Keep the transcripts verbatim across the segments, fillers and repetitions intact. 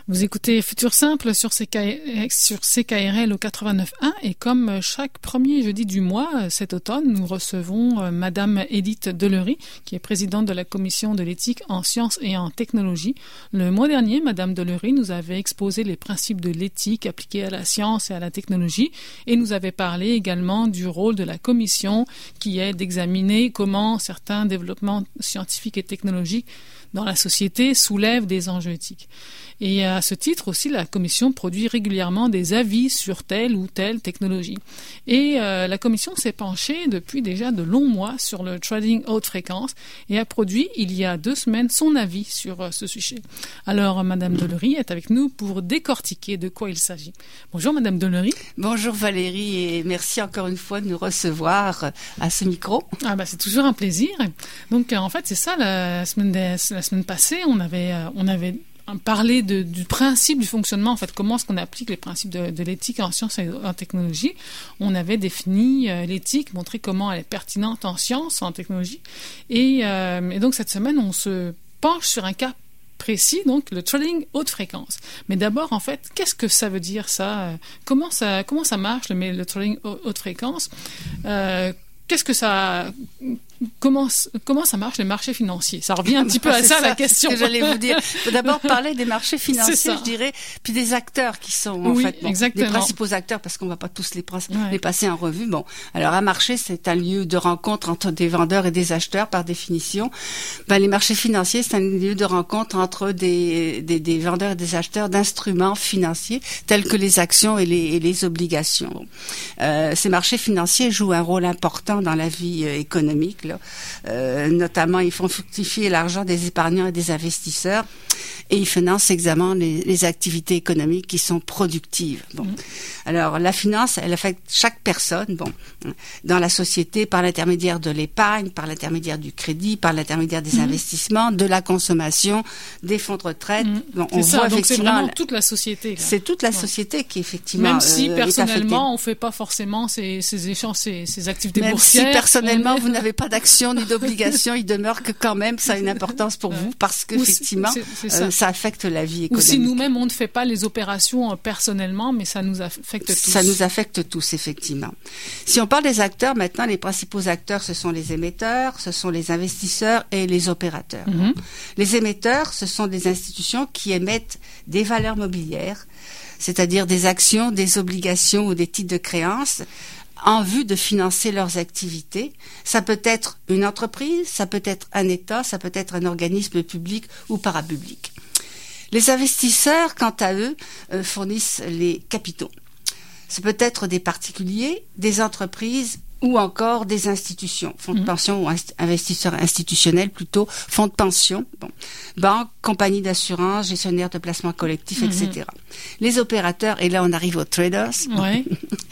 Vous écoutez Futur Simple sur C K, sur C K R L au quatre-vingt-neuf point un et comme chaque premier jeudi du mois cet automne, nous recevons Madame Edith Deleury, qui est présidente de la commission de l'éthique en sciences et en technologie. Le mois dernier, Madame Deleury nous avait exposé les principes de l'éthique appliqués à la science et à la technologie et nous avait parlé également du rôle de la commission qui est d'examiner comment certains développements scientifiques et technologiques dans la société soulèvent des enjeux éthiques. Et à ce titre aussi, la Commission produit régulièrement des avis sur telle ou telle technologie. Et euh, la Commission s'est penchée depuis déjà de longs mois sur le trading haute fréquence et a produit il y a deux semaines son avis sur euh, ce sujet. Alors, Madame Deleury est avec nous pour décortiquer de quoi il s'agit. Bonjour Madame Deleury. Bonjour Valérie et merci encore une fois de nous recevoir à ce micro. Ah bah c'est toujours un plaisir. Donc en fait c'est ça, la semaine, des, la semaine passée on avait, euh, on avait parler de, du principe du fonctionnement, en fait, comment est-ce qu'on applique les principes de, de l'éthique en sciences et en technologie. On avait défini euh, l'éthique, montré comment elle est pertinente en sciences, en technologie. Et, euh, et donc, cette semaine, on se penche sur un cas précis, donc le trading haute fréquence. Mais d'abord, en fait, qu'est-ce que ça veut dire, ça? Comment ça, comment ça marche, le, le trading haute fréquence? euh, Qu'est-ce que ça... Comment, comment ça marche les marchés financiers? Ça revient un petit peu à ça, ça la question. C'est ce que j'allais vous dire. Il faut d'abord parler des marchés financiers, je dirais, puis des acteurs qui sont en oui, fait bon, les principaux acteurs, parce qu'on ne va pas tous les, ouais. les passer en revue. Bon, alors un marché, c'est un lieu de rencontre entre des vendeurs et des acheteurs, par définition. Ben, les marchés financiers, c'est un lieu de rencontre entre des, des, des vendeurs et des acheteurs d'instruments financiers, tels que les actions et les, et les obligations. Bon. Euh, ces marchés financiers jouent un rôle important dans la vie euh, économique, là. Euh, notamment, ils font fructifier l'argent des épargnants et des investisseurs et ils financent également les, les activités économiques qui sont productives. Bon. Mmh. Alors, la finance, elle affecte chaque personne, bon, dans la société par l'intermédiaire de l'épargne, par l'intermédiaire du crédit, par l'intermédiaire des mmh. investissements, de la consommation, des fonds de retraite. Mmh. Bon, c'est on ça, voit donc effectivement, c'est vraiment toute la société. Là. C'est toute la ouais. société qui effectivement Même si euh, personnellement, on fait pas forcément ces, ces échanges, ces, ces activités Même boursières. Même si personnellement, vous n'avez pas d'action ni d'obligation, il demeure que quand même ça a une importance pour vous parce que effectivement c'est, c'est ça. Euh, ça affecte la vie économique. Ou si nous-mêmes on ne fait pas les opérations euh, personnellement, mais ça nous affecte tous. Ça nous affecte tous effectivement. Si on parle des acteurs maintenant, les principaux acteurs ce sont les émetteurs, ce sont les investisseurs et les opérateurs. Mm-hmm. Les émetteurs, ce sont des institutions qui émettent des valeurs mobilières, c'est-à-dire des actions, des obligations ou des titres de créance, en vue de financer leurs activités. Ça peut être une entreprise, ça peut être un État, ça peut être un organisme public ou parapublic. Les investisseurs, quant à eux, euh, fournissent les capitaux. Ça peut être des particuliers, des entreprises ou encore des institutions, fonds de mmh. pension ou inst- investisseurs institutionnels plutôt, fonds de pension, bon, banques, compagnies d'assurance, gestionnaires de placements collectifs, mmh. et cetera. Les opérateurs, et là on arrive aux traders, ouais.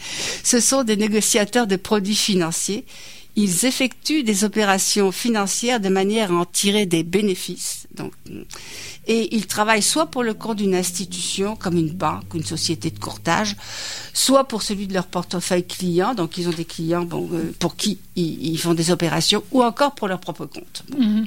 ce sont des négociateurs de produits financiers. Ils effectuent des opérations financières de manière à en tirer des bénéfices. Donc, et ils travaillent soit pour le compte d'une institution, comme une banque, une société de courtage, soit pour celui de leur portefeuille client. Donc, ils ont des clients bon, euh, pour qui ils, ils font des opérations, ou encore pour leur propre compte. Bon. Mmh.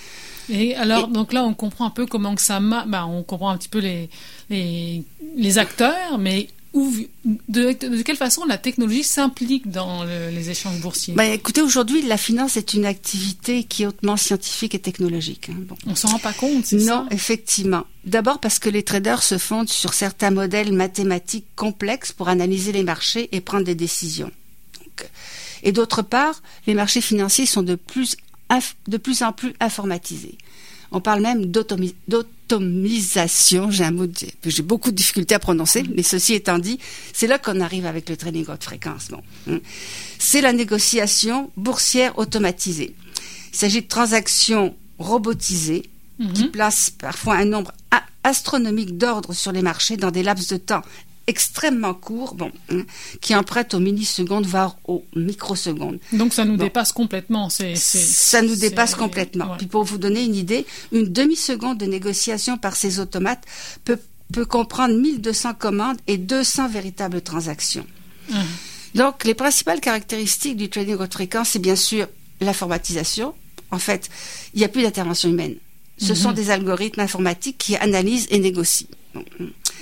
Et alors, et, donc là, on comprend un peu comment que ça marche. Ben, on comprend un petit peu les, les, les acteurs, mais où, de, de quelle façon la technologie s'implique dans le, les échanges boursiers? Ben, écoutez, aujourd'hui, la finance est une activité qui est hautement scientifique et technologique. Hein. Bon. On s'en rend pas compte, c'est non, ça? Non, effectivement. D'abord parce que les traders se fondent sur certains modèles mathématiques complexes pour analyser les marchés et prendre des décisions. Donc, et d'autre part, les marchés financiers sont de plus, inf- de plus en plus informatisés. On parle même d'automi- d'automisation, j'ai un mot que j'ai beaucoup de difficultés à prononcer, mais ceci étant dit, c'est là qu'on arrive avec le trading haute fréquence. Bon. C'est la négociation boursière automatisée. Il s'agit de transactions robotisées mm-hmm. qui placent parfois un nombre a- astronomique d'ordres sur les marchés dans des laps de temps extrêmement court, bon, hein, qui emprunte aux millisecondes, voire aux microsecondes. Donc ça nous bon. dépasse complètement. C'est, c'est, ça nous dépasse c'est... complètement. Ouais. Puis pour vous donner une idée, une demi-seconde de négociation par ces automates peut, peut comprendre mille deux cents commandes et deux cents véritables transactions. Mmh. Donc les principales caractéristiques du trading haute fréquence, c'est bien sûr l'informatisation. En fait, il n'y a plus d'intervention humaine. Ce mmh. sont des algorithmes informatiques qui analysent et négocient. Bon.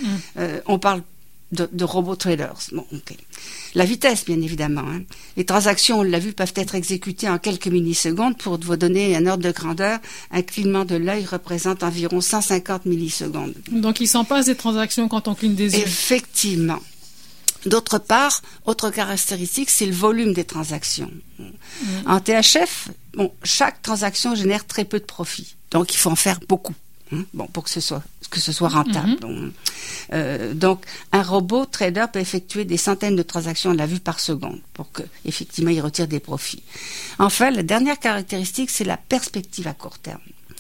Mmh. Euh, on parle de, de robots traders. Bon, okay. La vitesse, bien évidemment. Hein. Les transactions, on l'a vu, peuvent être exécutées en quelques millisecondes. Pour vous donner un ordre de grandeur, un clignement de l'œil représente environ cent cinquante millisecondes. Donc, il s'en passe des transactions quand on cligne des yeux. Effectivement. D'autre part, autre caractéristique, c'est le volume des transactions. Mmh. En T H F, bon, chaque transaction génère très peu de profit. Donc, il faut en faire beaucoup. Hein, bon, pour que ce soit que ce soit rentable. Mm-hmm. Donc, euh, donc, un robot trader peut effectuer des centaines de transactions, on l'a vu, par seconde, pour que effectivement il retire des profits. Enfin, la dernière caractéristique, c'est la perspective à court terme.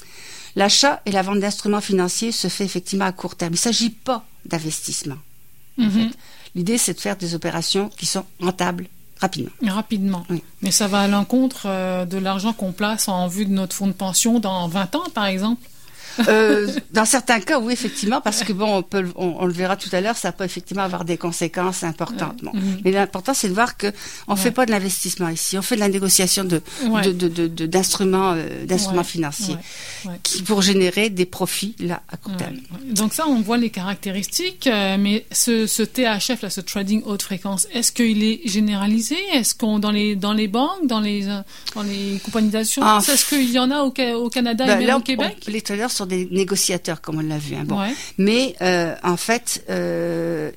L'achat et la vente d'instruments financiers se fait effectivement à court terme. Il ne s'agit pas d'investissement. Mm-hmm. En fait. L'idée, c'est de faire des opérations qui sont rentables rapidement. Rapidement. Oui. Mais ça va à l'encontre euh, de l'argent qu'on place en vue de notre fonds de pension dans vingt ans, par exemple. euh, dans certains cas, oui, effectivement, parce que bon, on, peut, on, on le verra tout à l'heure, ça peut effectivement avoir des conséquences importantes. Bon. Mm-hmm. Mais l'important, c'est de voir que on ne ouais. fait pas de l'investissement ici, on fait de la négociation de, ouais. de, de, de, de, d'instruments, euh, d'instruments ouais. financiers, ouais. Ouais. qui pour générer des profits là à court terme. Ouais. Donc ça, on voit les caractéristiques, euh, mais ce, ce T H F là, ce trading haute fréquence, est-ce qu'il est généralisé? Est-ce qu'on dans les dans les banques, dans les dans les compagnies d'assurance, ah, est-ce qu'il y en a au, au Canada ben, et même là, au Québec? On, les traders sont des négociateurs, comme on l'a vu. Hein, bon. Ouais. Mais euh, en fait, euh,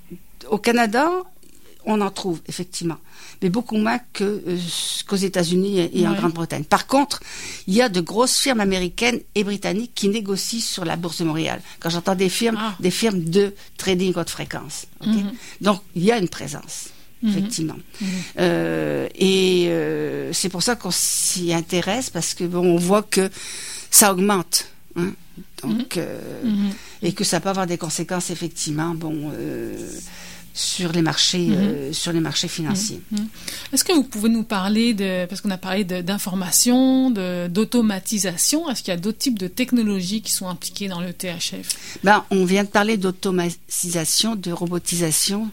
au Canada, on en trouve effectivement, mais beaucoup moins que, euh, qu'aux États-Unis et, et ouais. en Grande-Bretagne. Par contre, il y a de grosses firmes américaines et britanniques qui négocient sur la bourse de Montréal. Quand j'entends des firmes, ah. des firmes de trading haute fréquence. Okay? Mm-hmm. Donc, il y a une présence. Effectivement. Mmh. Euh, et euh, c'est pour ça qu'on s'y intéresse, parce que bon, on voit que ça augmente. Hein, donc, mmh. Euh, mmh. et que ça peut avoir des conséquences effectivement, bon, euh, sur les marchés, mmh. euh, sur les marchés financiers. Mmh. Est-ce que vous pouvez nous parler de, parce qu'on a parlé de, d'information, de, d'automatisation, est-ce qu'il y a d'autres types de technologies qui sont impliquées dans le T H F? Ben, on vient de parler d'automatisation, de robotisation.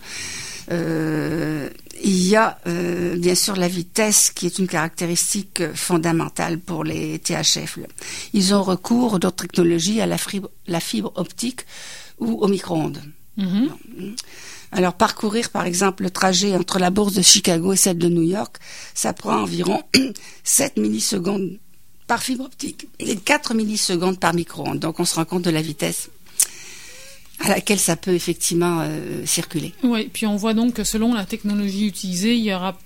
Euh, il y a euh, bien sûr la vitesse qui est une caractéristique fondamentale pour les T H F. Là. Ils ont recours d'autres technologies à la fibre, la fibre optique ou au micro-ondes. Mm-hmm. Alors parcourir par exemple le trajet entre la bourse de Chicago et celle de New York, ça prend environ sept millisecondes par fibre optique et quatre millisecondes par micro-ondes. Donc on se rend compte de la vitesse à laquelle ça peut effectivement euh, circuler. Oui, puis on voit donc que selon la technologie utilisée, il y aura,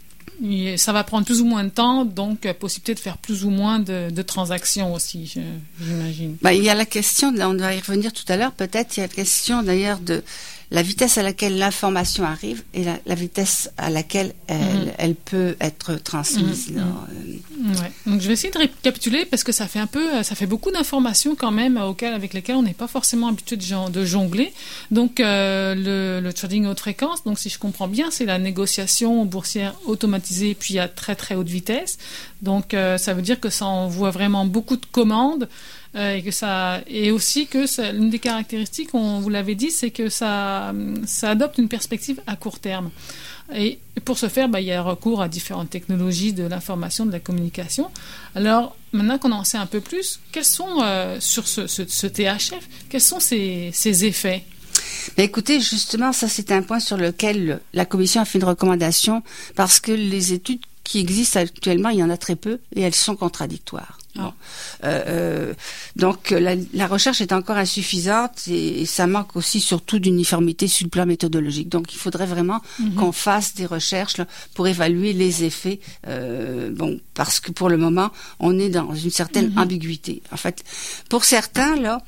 ça va prendre plus ou moins de temps, donc euh, possibilité de faire plus ou moins de, de transactions aussi, je, j'imagine. Ben, il y a la question, on va y revenir tout à l'heure, peut-être il y a la question d'ailleurs de la vitesse à laquelle l'information arrive et la, la vitesse à laquelle elle, mmh. elle peut être transmise. Mmh. Là. Ouais. Donc je vais essayer de récapituler parce que ça fait un peu, ça fait beaucoup d'informations quand même auxquelles, avec lesquelles on n'est pas forcément habitué de, de jongler. Donc euh, le, le trading haute fréquence, donc si je comprends bien, c'est la négociation boursière automatisée puis à très très haute vitesse. Donc euh, ça veut dire que ça envoie vraiment beaucoup de commandes. Euh, et que ça et aussi que ça, l'une des caractéristiques, on vous l'avez dit, c'est que ça ça adopte une perspective à court terme. Et pour ce faire, bah, il y a recours à différentes technologies de l'information, de la communication. Alors maintenant qu'on en sait un peu plus, quels sont euh, sur ce, ce, ce T H F, quels sont ses, ses effets? Mais écoutez, justement, ça c'est un point sur lequel la Commission a fait une recommandation, parce que les études qui existent actuellement, il y en a très peu et elles sont contradictoires. Bon. Euh, euh, donc la, la recherche est encore insuffisante et, et ça manque aussi surtout d'uniformité sur le plan méthodologique. Donc il faudrait vraiment mm-hmm. qu'on fasse des recherches là, pour évaluer les effets. Euh, bon, parce que pour le moment, on est dans une certaine mm-hmm. ambiguïté. En fait, pour certains, là,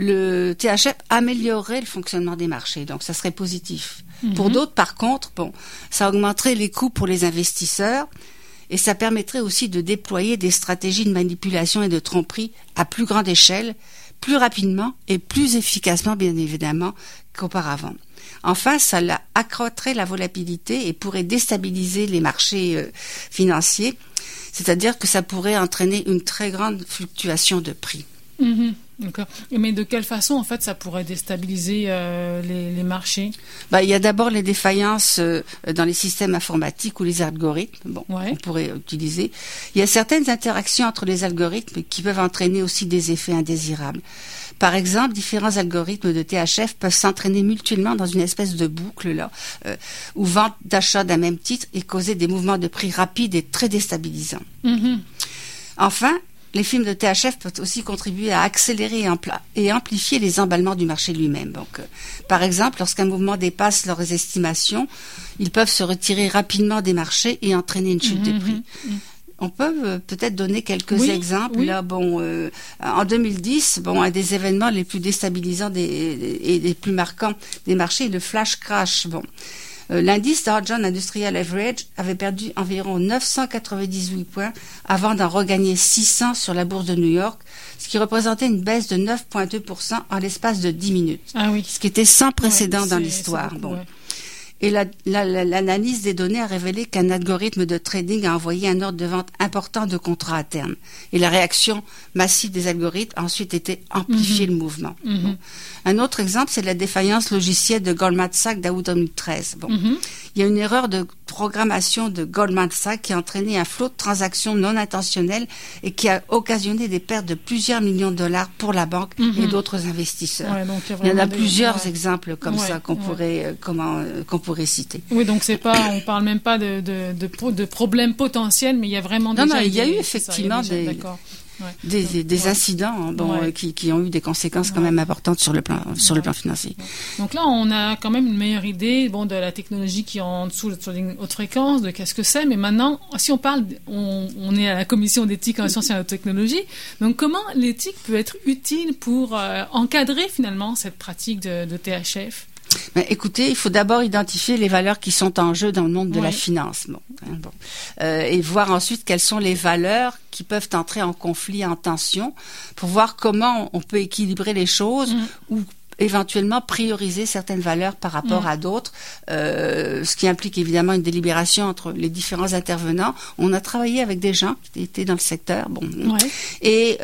le T H F améliorerait le fonctionnement des marchés, donc ça serait positif. Mm-hmm. Pour d'autres, par contre, bon, ça augmenterait les coûts pour les investisseurs. Et ça permettrait aussi de déployer des stratégies de manipulation et de tromperie à plus grande échelle, plus rapidement et plus efficacement, bien évidemment, qu'auparavant. Enfin, ça accroîtrait la volatilité et pourrait déstabiliser les marchés euh, financiers, c'est-à-dire que ça pourrait entraîner une très grande fluctuation de prix. Mmh. D'accord. Mais de quelle façon, en fait, ça pourrait déstabiliser euh, les, les marchés? Bah, il y a d'abord les défaillances euh, dans les systèmes informatiques ou les algorithmes. Bon, ouais. on pourrait utiliser. Il y a certaines interactions entre les algorithmes qui peuvent entraîner aussi des effets indésirables. Par exemple, différents algorithmes de T H F peuvent s'entraîner mutuellement dans une espèce de boucle là, euh, où vente d'achat d'un même titre et causer des mouvements de prix rapides et très déstabilisants. Mm-hmm. Enfin, les films de T H F peuvent aussi contribuer à accélérer et, ampla- et amplifier les emballements du marché lui-même. Donc, euh, par exemple, lorsqu'un mouvement dépasse leurs estimations, ils peuvent se retirer rapidement des marchés et entraîner une chute mmh, des prix. Mmh. On peut euh, peut-être donner quelques oui, exemples. Oui. Là, bon, euh, en deux mille dix, bon, un des événements les plus déstabilisants des, et des plus marquants des marchés est le flash crash. Bon. Euh, l'indice Dow Jones Industrial Average avait perdu environ neuf cent quatre-vingt-dix-huit points avant d'en regagner six cents sur la bourse de New York, ce qui représentait une baisse de neuf virgule deux pour cent en l'espace de dix minutes. Ah oui. Ce qui était sans précédent ouais, dans l'histoire. Beaucoup, bon. Ouais. Et la, la, la, l'analyse des données a révélé qu'un algorithme de trading a envoyé un ordre de vente important de contrats à terme. Et la réaction massive des algorithmes a ensuite été amplifier mm-hmm. le mouvement. Mm-hmm. Bon. Un autre exemple, c'est la défaillance logicielle de Goldman Sachs d'août deux mille treize. Bon. Mm-hmm. Il y a une erreur de programmation de Goldman Sachs qui a entraîné un flot de transactions non intentionnelles et qui a occasionné des pertes de plusieurs millions de dollars pour la banque mm-hmm. et d'autres investisseurs. Ouais, donc il, y il y en a des... plusieurs ouais. exemples comme ouais, ça qu'on ouais. pourrait euh, comment euh, qu'on pourrait citer. Oui, donc c'est pas, on parle même pas de de, de, de problèmes potentiels, mais il y a vraiment non, déjà non, il y a des, eu effectivement ça, il y a déjà, des d'accord. Ouais. Des, des, des ouais. incidents bon, ouais. euh, qui, qui ont eu des conséquences quand ouais. même importantes sur le plan, sur ouais. le plan financier. Ouais. Donc là, on a quand même une meilleure idée bon, de la technologie qui est en dessous de trading haute fréquence, de qu'est-ce que c'est. Mais maintenant, si on parle, on, on est à la commission d'éthique en sciences et en technologie. Donc comment l'éthique peut être utile pour euh, encadrer finalement cette pratique de, de T H F? Ben, écoutez, il faut d'abord identifier les valeurs qui sont en jeu dans le monde de oui. la finance, bon, hein, bon. Euh, et voir ensuite quelles sont les valeurs qui peuvent entrer en conflit, en tension, pour voir comment on peut équilibrer les choses mmh. ou éventuellement prioriser certaines valeurs par rapport mmh. à d'autres, euh, ce qui implique évidemment une délibération entre les différents intervenants. On a travaillé avec des gens qui étaient dans le secteur, bon, ouais. et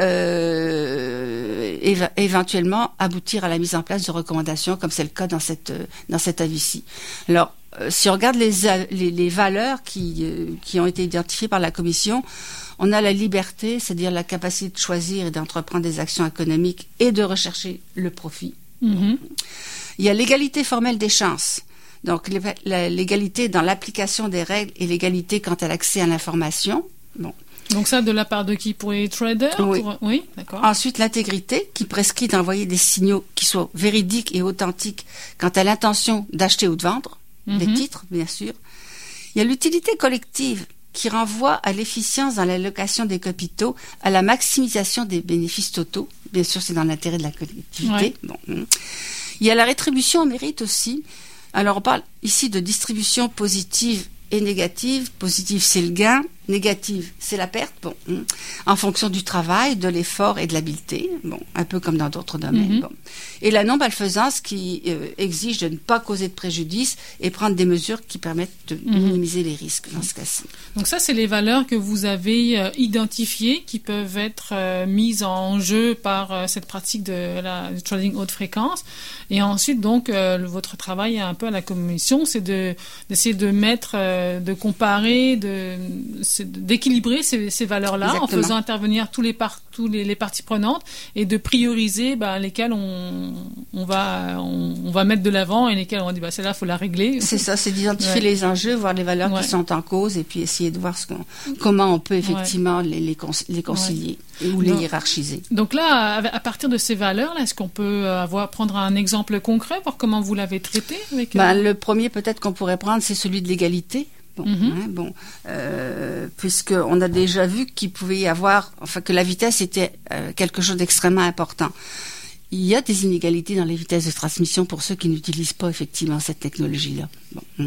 euh, éve- éventuellement aboutir à la mise en place de recommandations, comme c'est le cas dans cette dans cet avis-ci. Alors, euh, si on regarde les les, les valeurs qui euh, qui ont été identifiées par la commission, on a la liberté, c'est-à-dire la capacité de choisir et d'entreprendre des actions économiques et de rechercher le profit. Mmh. Il y a l'égalité formelle des chances. Donc, l'égalité dans l'application des règles et l'égalité quant à l'accès à l'information. Bon. Donc ça, de la part de qui? Pour les traders? Oui. Pour... oui, d'accord. Ensuite, l'intégrité, qui prescrit d'envoyer des signaux qui soient véridiques et authentiques quant à l'intention d'acheter ou de vendre, mmh. des titres, bien sûr. Il y a l'utilité collective, qui renvoie à l'efficience dans l'allocation des capitaux, à la maximisation des bénéfices totaux. Bien sûr, c'est dans l'intérêt de la collectivité. Ouais. Bon. Il y a la rétribution au mérite aussi. Alors, on parle ici de distribution positive et négative. Positive, c'est le gain. Négative, c'est la perte. Bon, en fonction du travail, de l'effort et de l'habileté. Bon, un peu comme dans d'autres domaines. Mm-hmm. Bon. Et la non-malfaisance qui euh, exige de ne pas causer de préjudice et prendre des mesures qui permettent de mm-hmm. minimiser les risques dans ce cas-ci. Donc ça, c'est les valeurs que vous avez euh, identifiées qui peuvent être euh, mises en jeu par euh, cette pratique de la du trading haute fréquence. Et ensuite, donc, euh, le, votre travail un peu à la commission, c'est de d'essayer de mettre, euh, de comparer, de d'équilibrer ces, ces valeurs-là. Exactement. En faisant intervenir tous les, par, tous les, les parties prenantes et de prioriser ben, lesquelles on, on, va, on, on va mettre de l'avant et lesquelles on dit ben, celle-là, il faut la régler. C'est ça, c'est d'identifier ouais. les enjeux, voir les valeurs ouais. qui sont en cause et puis essayer de voir ce qu'on, comment on peut effectivement ouais. les, les, cons, les concilier ouais. ou les donc, hiérarchiser. Donc là, à, à partir de ces valeurs-là, est-ce qu'on peut avoir, prendre un exemple concret, voir comment vous l'avez traité avec, ben, euh... Le premier peut-être qu'on pourrait prendre, c'est celui de l'égalité. Bon, mm-hmm. hein, bon, euh, puisque on a déjà vu qu'il pouvait y avoir, enfin que la vitesse était euh, quelque chose d'extrêmement important. Il y a des inégalités dans les vitesses de transmission pour ceux qui n'utilisent pas effectivement cette technologie-là. Bon, hein.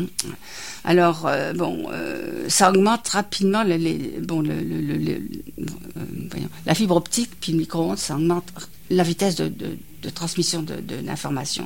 Alors euh, bon, euh, ça augmente rapidement les, les bon le, le, le, le euh, voyons, la fibre optique puis le micro-ondes, ça augmente la vitesse de, de, de transmission de, de l'information.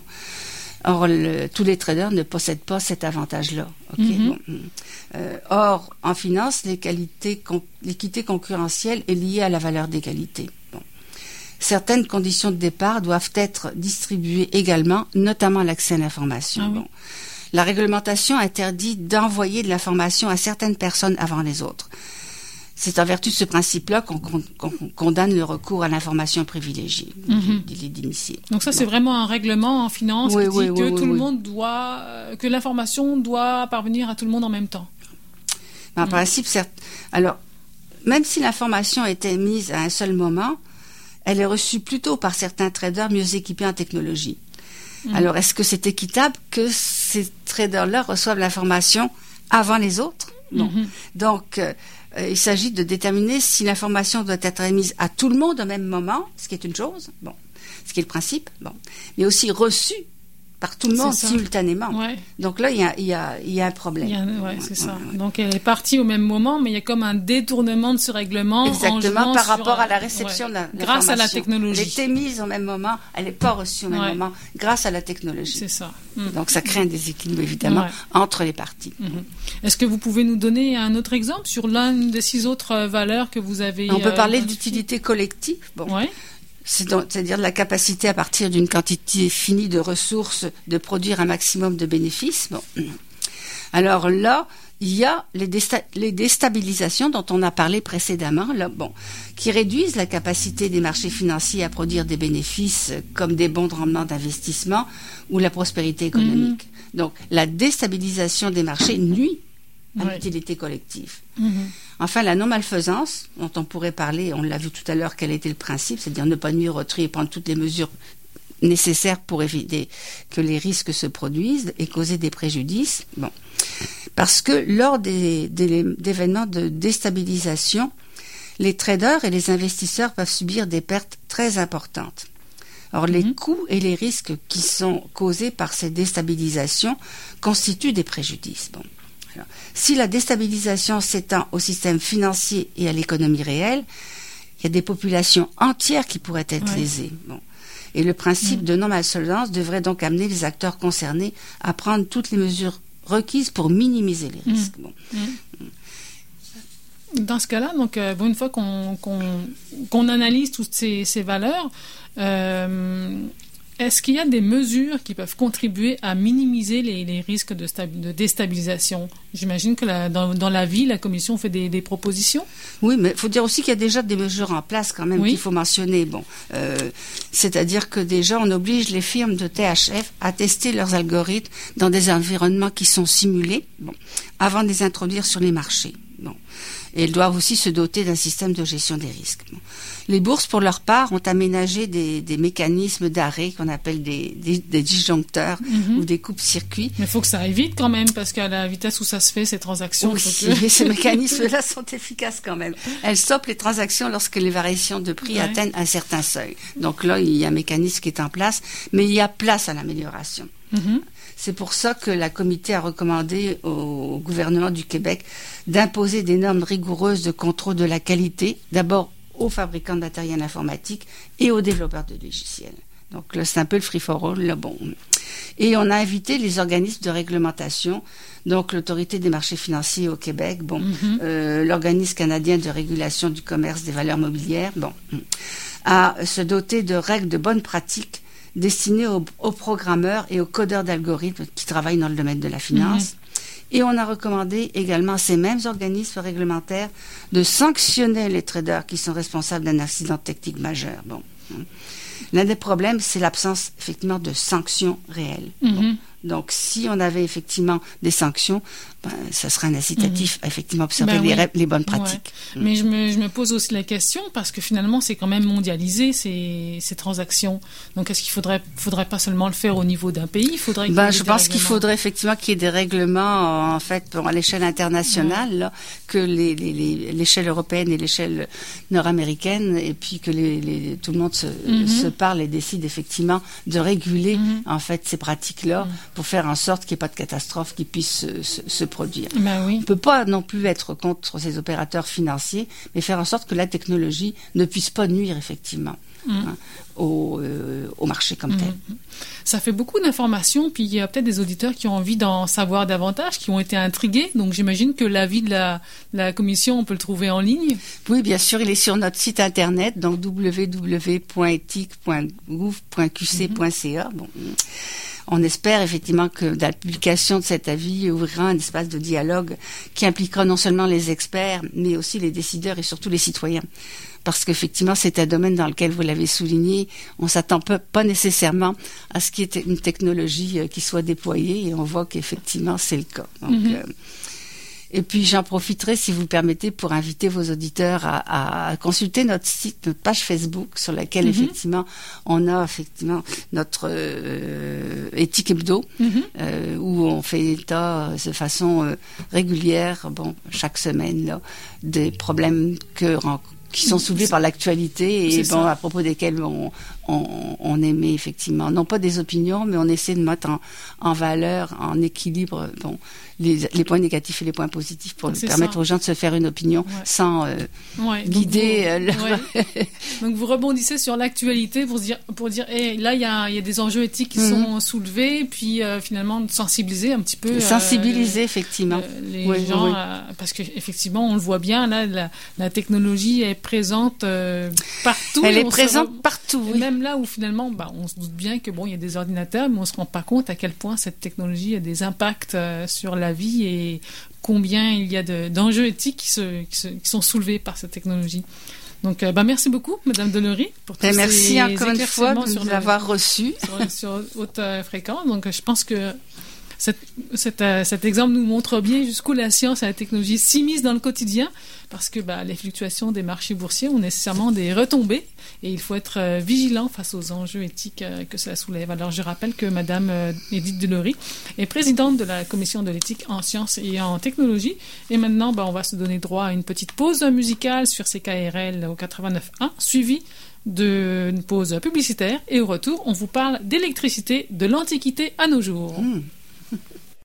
Or, le, tous les traders ne possèdent pas cet avantage-là. Okay? Mm-hmm. Bon. Euh, or, en finance, l'équité, con, l'équité concurrentielle est liée à la valeur d'égalité. Bon. Certaines conditions de départ doivent être distribuées également, notamment l'accès à l'information. Ah oui. Bon. La réglementation interdit d'envoyer de l'information à certaines personnes avant les autres. c'est en vertu de ce principe-là qu'on, qu'on, qu'on condamne le recours à l'information privilégiée, mm-hmm. délit d'initié. Donc ça, bon. C'est vraiment un règlement en finance oui, qui oui, dit oui, que oui, tout oui. le monde doit, que l'information doit parvenir à tout le monde en même temps. En mm. principe, certes. Alors, même si l'information est émise à un seul moment, elle est reçue plutôt par certains traders mieux équipés en technologie. Mm. Alors, est-ce que c'est équitable que ces traders-là reçoivent l'information avant les autres? Non. Mm-hmm. Donc, euh, il s'agit de déterminer si l'information doit être émise à tout le monde au même moment, ce qui est une chose, bon, ce qui est le principe, bon, mais aussi reçue par tout le monde simultanément. Ouais. Donc là, il y a, il y a, il y a un problème. Il y a, ouais, ouais, c'est ouais, ça. Ouais. Donc elle est partie au même moment, mais il y a comme un détournement de ce règlement. Exactement, par rapport à la réception ouais. de l'information. Grâce à la technologie. Elle est émise au même moment, elle n'est pas reçue au même ouais. moment, grâce à la technologie. C'est ça. Mmh. Donc ça crée un déséquilibre, évidemment, ouais. entre les parties. Mmh. Est-ce que vous pouvez nous donner un autre exemple sur l'une des six autres valeurs que vous avez... On peut parler euh, d'utilité collective. Bon. Ouais. C'est donc, c'est-à-dire de la capacité à partir d'une quantité finie de ressources de produire un maximum de bénéfices. Bon. Alors là, il y a les, désta- les déstabilisations dont on a parlé précédemment, là, bon, qui réduisent la capacité des marchés financiers à produire des bénéfices comme des bons de rendement d'investissement ou la prospérité économique. Mmh. Donc la déstabilisation des marchés nuit à ouais. l'utilité collective. Mmh. Enfin, la non-malfaisance, dont on pourrait parler, on l'a vu tout à l'heure, quel était le principe, c'est-à-dire ne pas nuire au tri et prendre toutes les mesures nécessaires pour éviter que les risques se produisent et causer des préjudices. Bon. Parce que lors des, des, d'événements de déstabilisation, les traders et les investisseurs peuvent subir des pertes très importantes. Or, mm-hmm. les coûts et les risques qui sont causés par ces déstabilisations constituent des préjudices. Bon. Alors, si la déstabilisation s'étend au système financier et à l'économie réelle, il y a des populations entières qui pourraient être ouais. lésées. Bon. Et le principe mmh. de non-malfaisance devrait donc amener les acteurs concernés à prendre toutes les mesures requises pour minimiser les risques. Mmh. Bon. Mmh. Dans ce cas-là, donc, euh, bon, une fois qu'on, qu'on, qu'on analyse toutes ces, ces valeurs, euh, est-ce qu'il y a des mesures qui peuvent contribuer à minimiser les, les risques de, stab- de déstabilisation? J'imagine que la, dans, dans la vie, la Commission fait des, des propositions. Oui, mais il faut dire aussi qu'il y a déjà des mesures en place quand même oui. qu'il faut mentionner. Bon, euh, c'est-à-dire que déjà, on oblige les firmes de T H F à tester leurs algorithmes dans des environnements qui sont simulés bon, avant de les introduire sur les marchés. Bon. Et elles doivent aussi se doter d'un système de gestion des risques. Bon. Les bourses, pour leur part, ont aménagé des, des mécanismes d'arrêt qu'on appelle des, des, des disjoncteurs mm-hmm. ou des coupes-circuits. Mais il faut que ça aille vite quand même, parce qu'à la vitesse où ça se fait, ces transactions... Oui, que... ces mécanismes-là sont efficaces quand même. Elles stoppent les transactions lorsque les variations de prix ouais. atteignent un certain seuil. Donc là, il y a un mécanisme qui est en place, mais il y a place à l'amélioration. Mm-hmm. C'est pour ça que la comité a recommandé au gouvernement du Québec d'imposer des normes rigoureuses de contrôle de la qualité, d'abord aux fabricants de matériel informatique et aux développeurs de logiciels. Donc là, c'est un peu le free-for-all, là, bon. Et on a invité les organismes de réglementation, donc l'Autorité des marchés financiers au Québec, bon, mm-hmm. euh, l'Organisme canadien de régulation du commerce des valeurs mobilières, bon, à se doter de règles de bonne pratique destinées aux, aux programmeurs et aux codeurs d'algorithmes qui travaillent dans le domaine de la finance. Mm-hmm. Et on a recommandé également à ces mêmes organismes réglementaires de sanctionner les traders qui sont responsables d'un accident technique majeur. Bon. L'un des problèmes, c'est l'absence effectivement de sanctions réelles. Mm-hmm. Bon. Donc, si on avait effectivement des sanctions, ben, ça serait un incitatif mmh. à effectivement observer ben, les, oui. les bonnes pratiques. Ouais. Mmh. Mais je me, je me pose aussi la question, parce que finalement, c'est quand même mondialisé, ces, ces transactions. Donc, est-ce qu'il faudrait, faudrait pas seulement le faire au niveau d'un pays? Il faudrait qu'il ben, y ait je pense qu'il faudrait effectivement qu'il y ait des règlements, en fait, à l'échelle internationale, ouais. là, que les, les, les, l'échelle européenne et l'échelle nord-américaine, et puis que les, les, tout le monde se, mmh. se parle et décide effectivement de réguler, mmh. en fait, ces pratiques-là, mmh. pour faire en sorte qu'il n'y ait pas de catastrophe qui puisse se, se, se produire. Ben oui. On ne peut pas non plus être contre ces opérateurs financiers, mais faire en sorte que la technologie ne puisse pas nuire effectivement mmh. hein, au, euh, au marché comme mmh. tel. Ça fait beaucoup d'informations, puis il y a peut-être des auditeurs qui ont envie d'en savoir davantage, qui ont été intrigués, donc j'imagine que l'avis de la, la commission, on peut le trouver en ligne. Oui, bien sûr, il est sur notre site internet, donc w w w point ethique point gouv point q c point c a. Bon. on espère effectivement que la publication de cet avis ouvrira un espace de dialogue qui impliquera non seulement les experts, mais aussi les décideurs et surtout les citoyens. Parce qu'effectivement, c'est un domaine dans lequel, vous l'avez souligné, on s'attend pas, pas nécessairement à ce qu'il y ait une technologie euh, qui soit déployée, et on voit qu'effectivement, c'est le cas. Donc, mm-hmm. euh, et puis, j'en profiterai, si vous le permettez, pour inviter vos auditeurs à, à consulter notre site, notre page Facebook, sur laquelle, mm-hmm. effectivement, on a effectivement notre euh, éthique hebdo, mm-hmm. euh, où on fait état de façon euh, régulière, bon, chaque semaine, là, des problèmes que rencontre qui sont soulevés par l'actualité et bon, à propos desquels on, on, on émet effectivement, non pas des opinions, mais on essaie de mettre en, en valeur, en équilibre, bon, les, les points négatifs et les points positifs pour permettre ça. Aux gens de se faire une opinion ouais. sans euh, ouais, guider. Vous, euh, leur... ouais. Donc vous rebondissez sur l'actualité pour dire, pour dire, hey, là il y a, y a des enjeux éthiques qui mm-hmm. sont soulevés, puis euh, finalement de sensibiliser un petit peu. Sensibiliser euh, effectivement. Euh, les oui, gens, oui. Euh, parce qu'effectivement on le voit bien, là la, la technologie est présente euh, partout. Elle est présente re... partout. Oui. Même là où finalement, bah, on se doute bien que bon, il y a des ordinateurs, mais on se rend pas compte à quel point cette technologie a des impacts euh, sur la vie et combien il y a de, d'enjeux éthiques qui, se, qui, se, qui sont soulevés par cette technologie. Donc, euh, bah, merci beaucoup, Madame Delory, pour tous ces merci encore une fois de nous le, avoir reçus sur, sur haute euh, fréquence. Donc, je pense que Cet, cet, euh, cet exemple nous montre bien jusqu'où la science et la technologie s'immiscent dans le quotidien, parce que bah, les fluctuations des marchés boursiers ont nécessairement des retombées et il faut être euh, vigilant face aux enjeux éthiques euh, que cela soulève. Alors je rappelle que Madame euh, Édith Delory est présidente de la commission de l'éthique en sciences et en technologie. Et maintenant, bah, on va se donner droit à une petite pause musicale sur C K R L au quatre-vingt-neuf point un, suivie d'une pause publicitaire. Et au retour, on vous parle d'électricité de l'Antiquité à nos jours. Mmh.